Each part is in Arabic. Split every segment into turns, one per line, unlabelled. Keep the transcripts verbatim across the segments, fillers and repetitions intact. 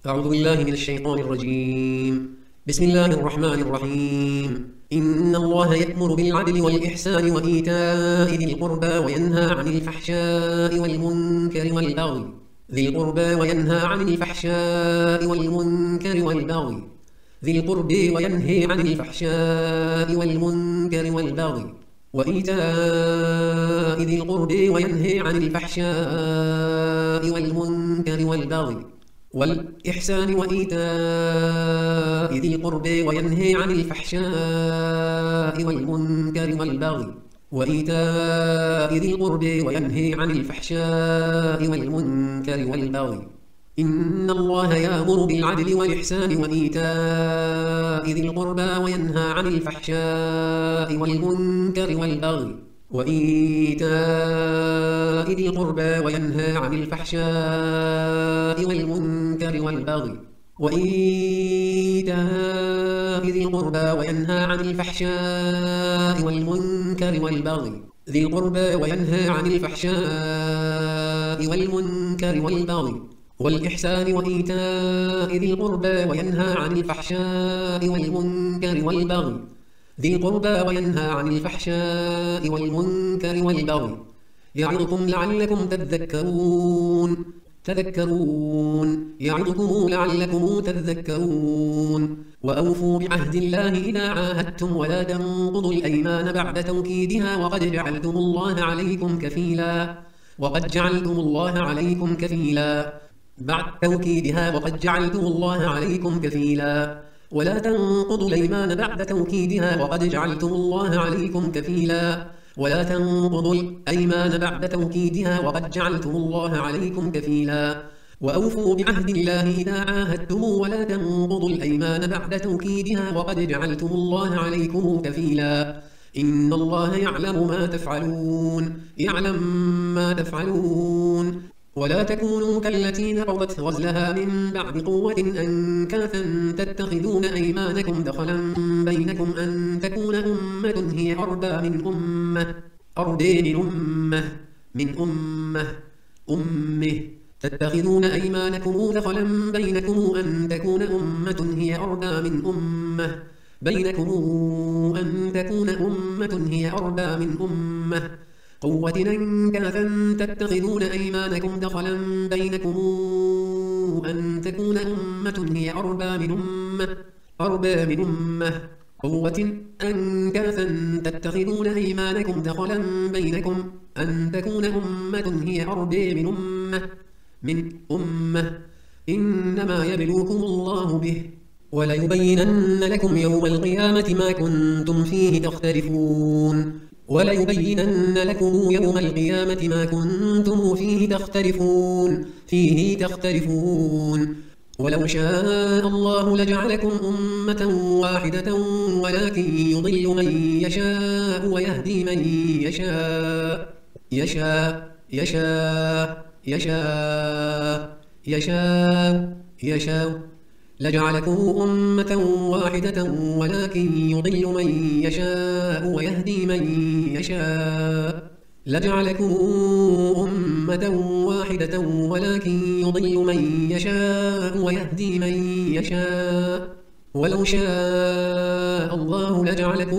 أعوذ بالله من الشيطان الرجيم. بسم الله الرحمن الرحيم. إن الله يأمر بالعدل والإحسان وإيتاء ذي القربى وينهى عن الفحشاء والمنكر والبغي ذي القربى وينهى عن الفحشاء والمنكر والبغي ذي القربى وينهى عن الفحشاء والمنكر والبغي وإيتاء ذي القربى وينهى عن الفحشاء والمنكر والبغي والإحسان وإيتاء ذي القربى وينهى عن الفحشاء والمنكر والبغي وإيتاء ذي القربى وينهى عن الفحشاء والمنكر والبغي إن الله يأمر بالعدل والإحسان وإيتاء ذي القربى وينهى عن الفحشاء والمنكر والبغي وإيتاء ذي القربى وينهى عن الفحشاء والمنكر والبغي وإيتاء ذي القربى وينهى عن الفحشاء والمنكر والبغي ذي القربى وينهى عن الفحشاء والمنكر والبغي والإحسان وإيتاء ذي القربى وينهى عن الفحشاء والمنكر والبغي ذي القربى وينهى عن الفحشاء والمنكر والبغي يعظكم لعلكم تذكرون تذكرون يعظكم لعلكم تذكرون وأوفوا بعهد الله إذا عاهدتم ولا تنقضوا الأيمان بعد توكيدها وقد جعلتم الله عليكم كفيلا وقد جعلتم الله عليكم كفيلا بعد توكيدها وقد جعلتم الله عليكم كفيلا ولا تنقضوا الأيمان بعد توكيدها وقد جعلتم الله عليكم كفيلا ولا تنقضوا الأيمان بعد توكيدها وقد جعلتم الله عليكم كفيلا وأوفوا بعهد الله إذا عاهدتم ولا تنقضوا الأيمان بعد توكيدها وقد جعلتم الله عليكم كفيلا إن الله يعلم ما تفعلون يعلم ما تفعلون ولا تكونوا كالتي نقضت غزلها من بعد قوة أنكاثا تتخذون أيمانكم دخلا بينكم أن تكون أمة هي أربى من أمة أربى من أمة من أمة أمه تتخذون أيمانكم دخلا بينكم أن تكون أمة هي أربى من أمة بينكم أن تكون أمة هي أربى من أمة قوة أنكاثا تتخذون أيمانكم دخلا بينكم أن تكون أمة هي أربى من أمة أربى من أمة قوة أنكاثا تتخذون أيمانكم دخلا بينكم أن تكون أمة هي أربى من أمة من أمة إنما يبلوكم الله به وليبينن لكم يوم القيامة ما كنتم فيه تختلفون وليبينن لكم يوم القيامة ما كنتم فيه تختلفون فيه تختلفون ولو شاء الله لجعلكم أمة واحدة ولكن يضل من يشاء ويهدي من يشاء يشاء يشاء يشاء يشاء يشاء لجعلكم أمة واحدة ولكن يضل من يشاء ويهدي من يشاء لجعلكم أمة واحدة ولكن يضل من يشاء ويهدي من يشاء ولو شاء الله لجعلكم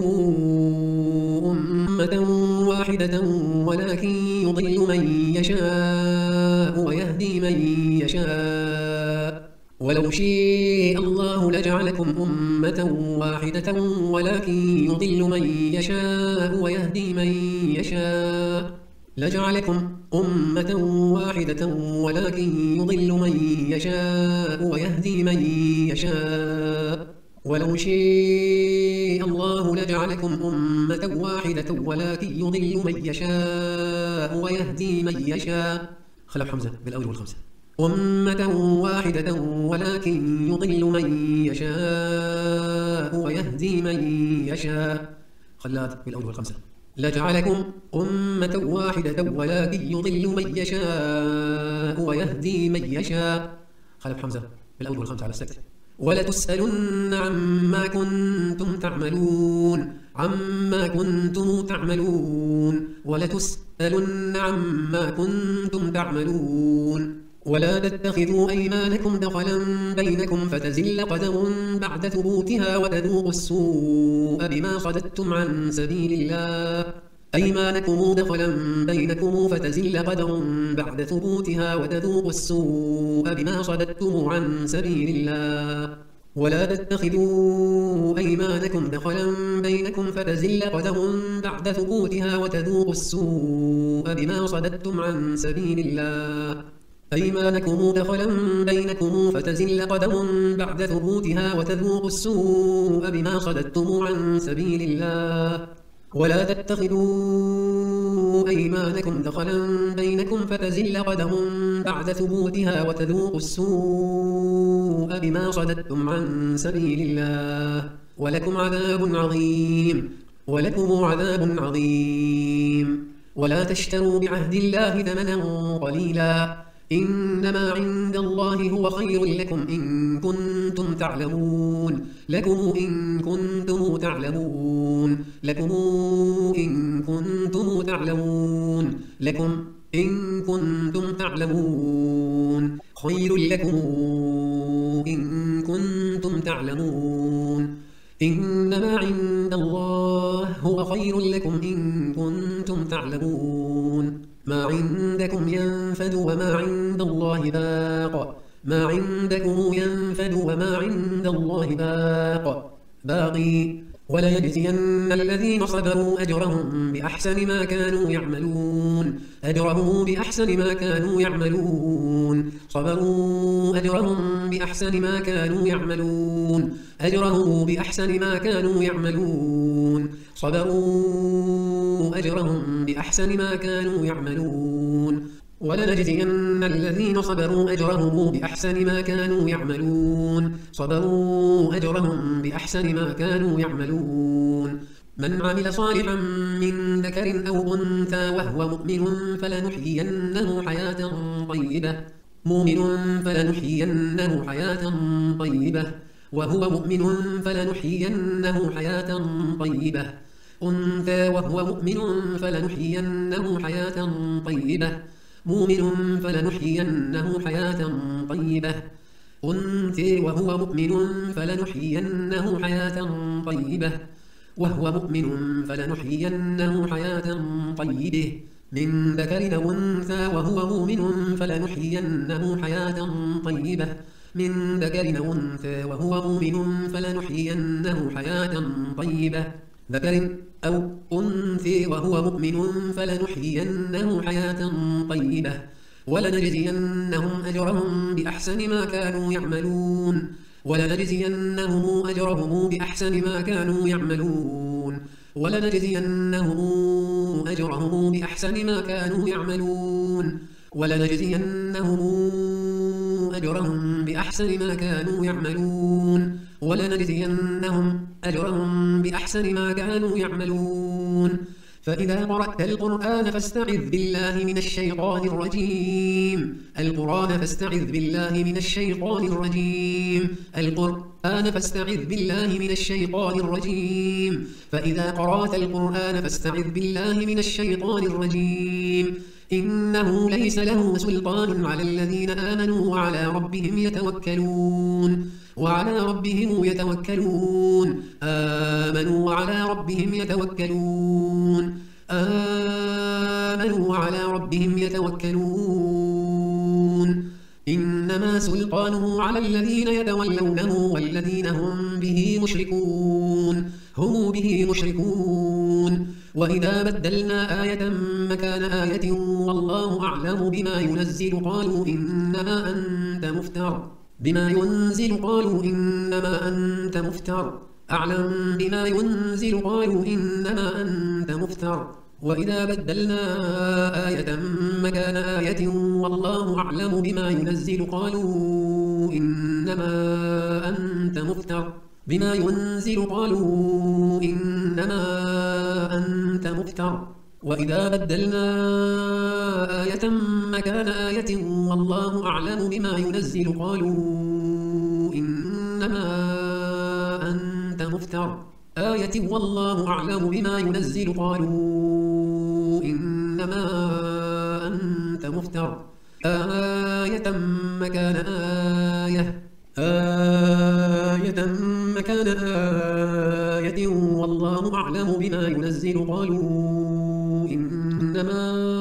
أمة واحدة ولكن يضل من يشاء ويهدي من يشاء ولو شاء الله لجعلكم أمة واحدة ولكن يضل من يشاء ويهدي من يشاء لجعلكم أمة واحدة ولكن يضل من يشاء ويهدي من يشاء ولو شاء الله لجعلكم أمة واحدة ولكن يضل من يشاء ويهدي من يشاء خلف حمزة بالأول والخمسة أمة واحدة ولكن يضل من يشاء ويهدي من يشاء خلات بالأول والخمسة لجعلكم أمة واحدة ولكن يضل من يشاء ويهدي من يشاء خلف حمزة بالأول والخمسة على السكت ولتسألن عما كنتم تعملون عما كنتم تعملون ولتسألن عما كنتم تعملون ولا تتخذوا أيمانكم دخلا بينكم فتزل قدم بعد ثبوتها وتذوقوا السوء بما صددتم عن سبيل الله. أيمانكم دخلا بينكم فتزل قدم بعد ثبوتها وتذوقوا السوء بما صددتم عن سبيل الله. ولا تتخذوا أيمانكم دخلا بينكم فتزل قدم بعد ثبوتها وتذوقوا السوء بما صددتم عن سبيل الله. أيمانكم دخلا بينكم فتزل قدم بعد ثبوتها وتذوقوا السوء بما صددتم عن سبيل الله. ولا تتخذوا أيمانكم دخلا بينكم فتزل قدم بعد ثبوتها وتذوقوا السوء بما صددتم عن سبيل الله. ولكم عذاب عظيم ولكم عذاب عظيم. ولا تشتروا بعهد الله ثمنا قليلا إنما عند الله هو خير لكم إن كنتم تعلمون. لكم إن كنتم تعلمون. لكم إن كنتم تعلمون. لكم إن كنتم تعلمون. خير لكم إن كنتم تعلمون. إنما عند الله هو خير لكم إن كنتم تعلمون. ما عندكم ينفد وما عند الله باق. ما عندكم ينفد وما عند الله باق باقي. وليجزين الذين صبروا أجرهم بأحسن ما كانوا يعملون. أجرهم بأحسن ما كانوا يعملون. صبروا أجرهم بأحسن ما كانوا يعملون. أجرهم بأحسن ما كانوا يعملون. صبروا أجرهم بأحسن ما كانوا يعملون. ولنجزين الذين صبروا أجرهم بأحسن ما كانوا يعملون. صبروا أجرهم بأحسن ما كانوا يعملون. من عمل صالحا من ذكر أو أنثى وهو مؤمن فلنحيينه حياة طيبة. مؤمن فلنحيينه حياة طيبة. وهو مؤمن فلنحيينه حياة طيبة. أنثى وهو مؤمن فلنحيينه حياة طيبة. مؤمن فلنحيينه حياة طيبة. أنثى وهو مؤمن فلنحيينه حياة طيبة. وهو مؤمن فلنحيينه حياة طيبة. من ذكر أو أنثى وهو مؤمن فلنحيينه حياة طيبة. من ذكر أو أنثى وهو مؤمن فلنحيينه حياة طيبة. ذكر أو أنثى وهو مؤمن فلنحيينه حياة طيبة. ولنجزينهم أجرهم بأحسن ما كانوا يعملون. ولنجزينهم أجرهم بأحسن ما كانوا يعملون. ولنجزينهم أجرهم بأحسن ما كانوا يعملون. ولنجزينهم أجرهم بأحسن ما كانوا يعملون. ولنجزينهم أجرهم بأحسن ما كانوا يعملون. فإذا قرأت القرآن فاستعذ بالله من الشيطان الرجيم. القرآن فاستعذ بالله من الشيطان الرجيم. القرآن فاستعذ بالله من الشيطان الرجيم. فإذا قرأت القرآن فاستعذ بالله من الشيطان الرجيم. إنه ليس له سلطان على الذين آمنوا وعلى ربهم يتوكلون. وعلى ربهم يتوكلون. آمنوا وعلى ربهم يتوكلون. آمنوا وعلى ربهم يتوكلون. إنما سلطانه على الذين يتولونه والذين هم به مشركون. هم به مشركون. وإذا بدلنا آية مكان آية والله أعلم بما ينزل قالوا إنما أنت مفتر. بما ينزل قالوا إنما أنت مفتر. أعلم بما ينزل قالوا إنما أنت مفتر. وإذا بدلنا آية مكان آية والله أعلم بما ينزل قالوا إنما أنت مفتر. بما ينزل قالوا إنما أنت مفتر. وإذا بدلنا آية مكان آية والله أعلم بما ينزل قالوا إنما أنت مفتر. آية والله أعلم بما ينزل قالوا إنما أنت مفتر. آية مكان آية آية مكان آية والله أعلم بما ينزل قالوا إنما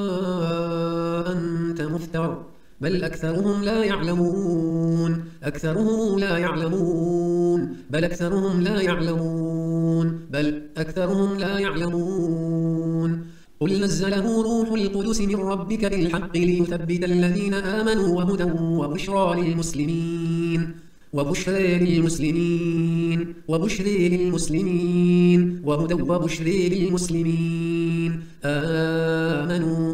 أنت مفتر بل أكثرهم لا يعلمون أكثرهم لا يعلمون بل أكثرهم لا يعلمون بل أكثرهم لا يعلمون قل نزله روح القدس من ربك بالحق ليثبت الذين آمنوا وهدى وبشرى للمسلمين وبشرى للمسلمين وبشرى للمسلمين وهدى وبشرى للمسلمين آمنوا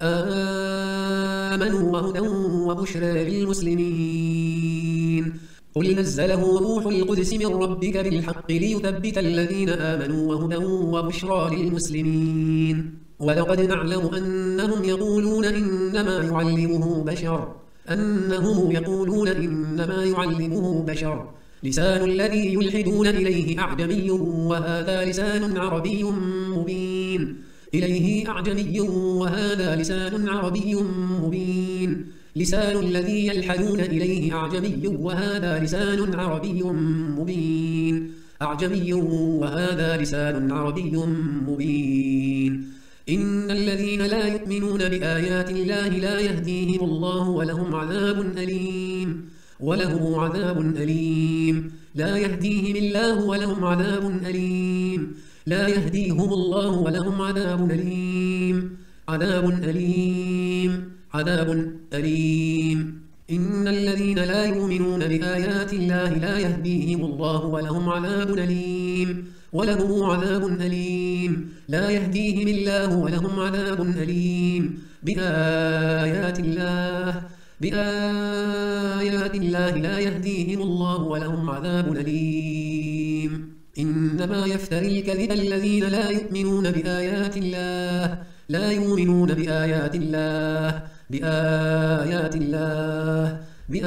آمنوا وهدى وبشرى للمسلمين قل نزله روح القدس من ربك بالحق ليثبت الذين آمنوا وهدى وبشرى للمسلمين ولقد نعلم أنهم يقولون إنما يعلمه بشر أنهم يقولون إنما يعلمه بشر لسان الذي يلحدون إليه أعجمي وهذا لسان عربي مبين إليه أعجمي وهذا لسان عربي مبين لسان الذي يلحدون إليه أعجمي وهذا لسان عربي مبين أعجمي وهذا لسان عربي مبين إن الذين لا يؤمنون بآيات الله لا يهديهم الله ولهم عذاب أليم ولهم عذاب أليم لا يهديهم الله ولهم عذاب أليم لا يهديهم الله ولهم عذاب أليم عذاب أليم عذاب أليم إن الذين لا يؤمنون بآيات الله لا يهديهم الله ولهم عذاب أليم ولهم عذاب أليم لا يهديهم الله ولهم عذاب أليم بآيات الله بآيات الله لا يهديهم الله ولهم عذاب أليم إنما يفتري الكذب الذين لا يؤمنون بآيات الله لا يؤمنون بآيات الله بآيات الله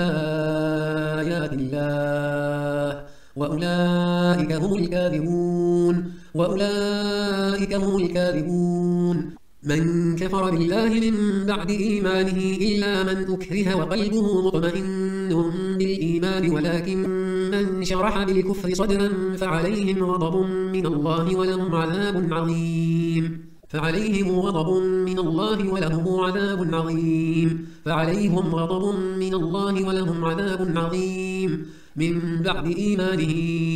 بآيات الله وأولئك هم الكاذبون وأولئك هم الكاذبون من كفر بالله من بعد إيمانه إلا من أكره وقلبه مطمئن بالإيمان ولكن من شرح بالكفر صدرا فعليهم غضب من الله ولهم عذاب عظيم فعليهم غضب من الله ولهم عذاب عظيم فعليهم غضب من الله ولهم عذاب عظيم من بعد إيمانه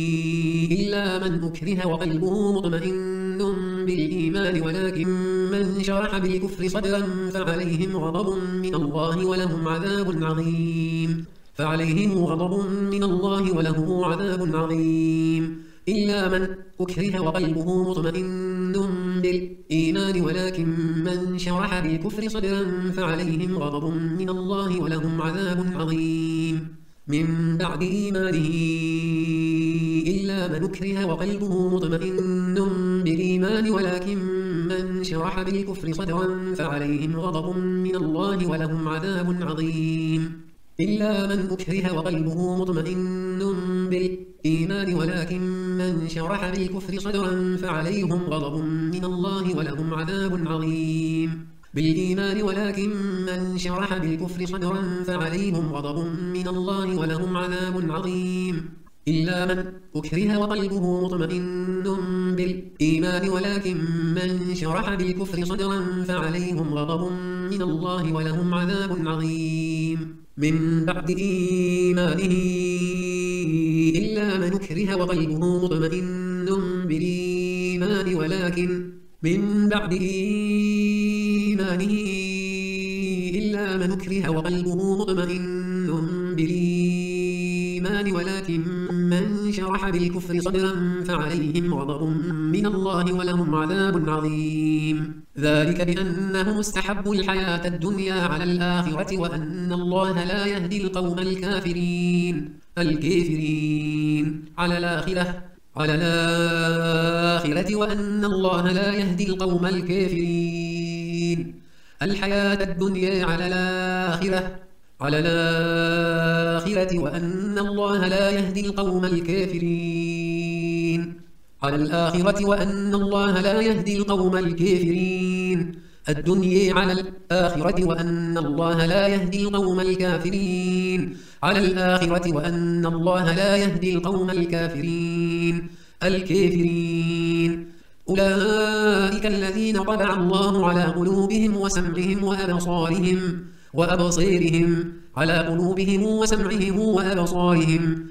إلا من أكره وقلبه مطمئن بالإيمان ولكن من شرح بالكفر صدرا فعليهم غضب من الله ولهم عذاب عظيم فعليهم غضب من الله ولهم عذاب عظيم إلا من أكره وقلبه مطمئن بالإيمان ولكن من شرح بالكفر صدرا فعليهم غضب من الله ولهم عذاب عظيم من بعد إيمانه إلا من أكره وقلبه مطمئن بالإيمان ولكن من شرح بالكفر صدرا فعليهم غضب من الله ولهم عذاب عظيم إلا من أكره وقلبه مطمئن بالإيمان ولكن من شرح بالكفر صدرا فعليهم غضب من الله ولهم عذاب عظيم بالإيمان ولكن من شرح بالكفر صدرا فعليهم غضب من الله ولهم عذاب عظيم إلا من أكره وقلبه مطمئن بالإيمان ولكن من شرح بالكفر صدرا فعليهم غضب من الله ولهم عذاب عظيم من بعد إيمانه إلا من أكره وقلبه مطمئن بالإيمان ولكن من بعد إيمانه إلا من أكره وقلبه مطمئن بالإيمان ولكن من شرح بالكفر صدرا فعليهم غضب من الله ولهم عذاب عظيم ذلك بأنهم استحبوا الحياة الدنيا على الآخرة وأن الله لا يهدي القوم الكافرين الكافرين على الآخرة على الآخرة وأن الله لا يهدي القوم الكافرين الحياة الدنيا على الآخرة على الآخرة وأن الله لا يهدي القوم الكافرين على الآخرة وأن الله لا يهدي القوم الكافرين الدنيا على الآخرة وأن الله لا يهدي القوم الكافرين على الآخرة وأن الله لا يهدي القوم الكافرين الكافرين أولئك الذين طبع الله على قلوبهم وسمعهم وأبصارهم وأبصيرهم على قلوبهم وسمعهم وأبصارهم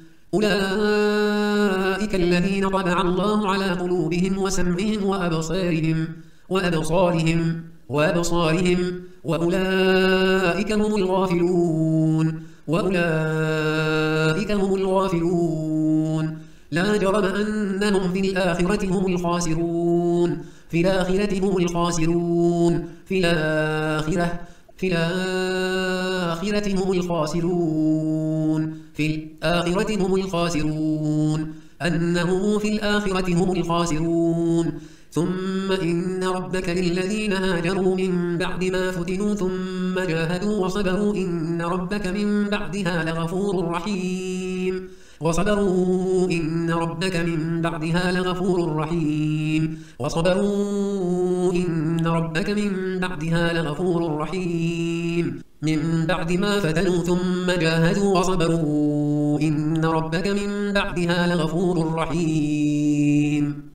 أولئك الذين طبع الله على قلوبهم وسمعهم وأبصارهم وأبصارهم وأبصارهم وأولئك هم الغافلون وأولئك هم الغافلون لا جرم أنهم في الآخرة هم الخاسرون في الآخرة هم الخاسرون في الآخرة في الآخرة هم الخاسرون في الآخرة هم الخاسرون أنهم في الآخرة هم الخاسرون ثم إن ربك للذين هاجروا من بعد ما فتنوا ثم جاهدوا وصبروا إن ربك من بعدها لغفور رحيم وصبروا إن ربك من بعدها لغفور رحيم وصبروا إن ربك من بعدها لغفور رحيم من بعد ما فتنوا ثم جاهدوا وصبروا إن ربك من بعدها لغفور رحيم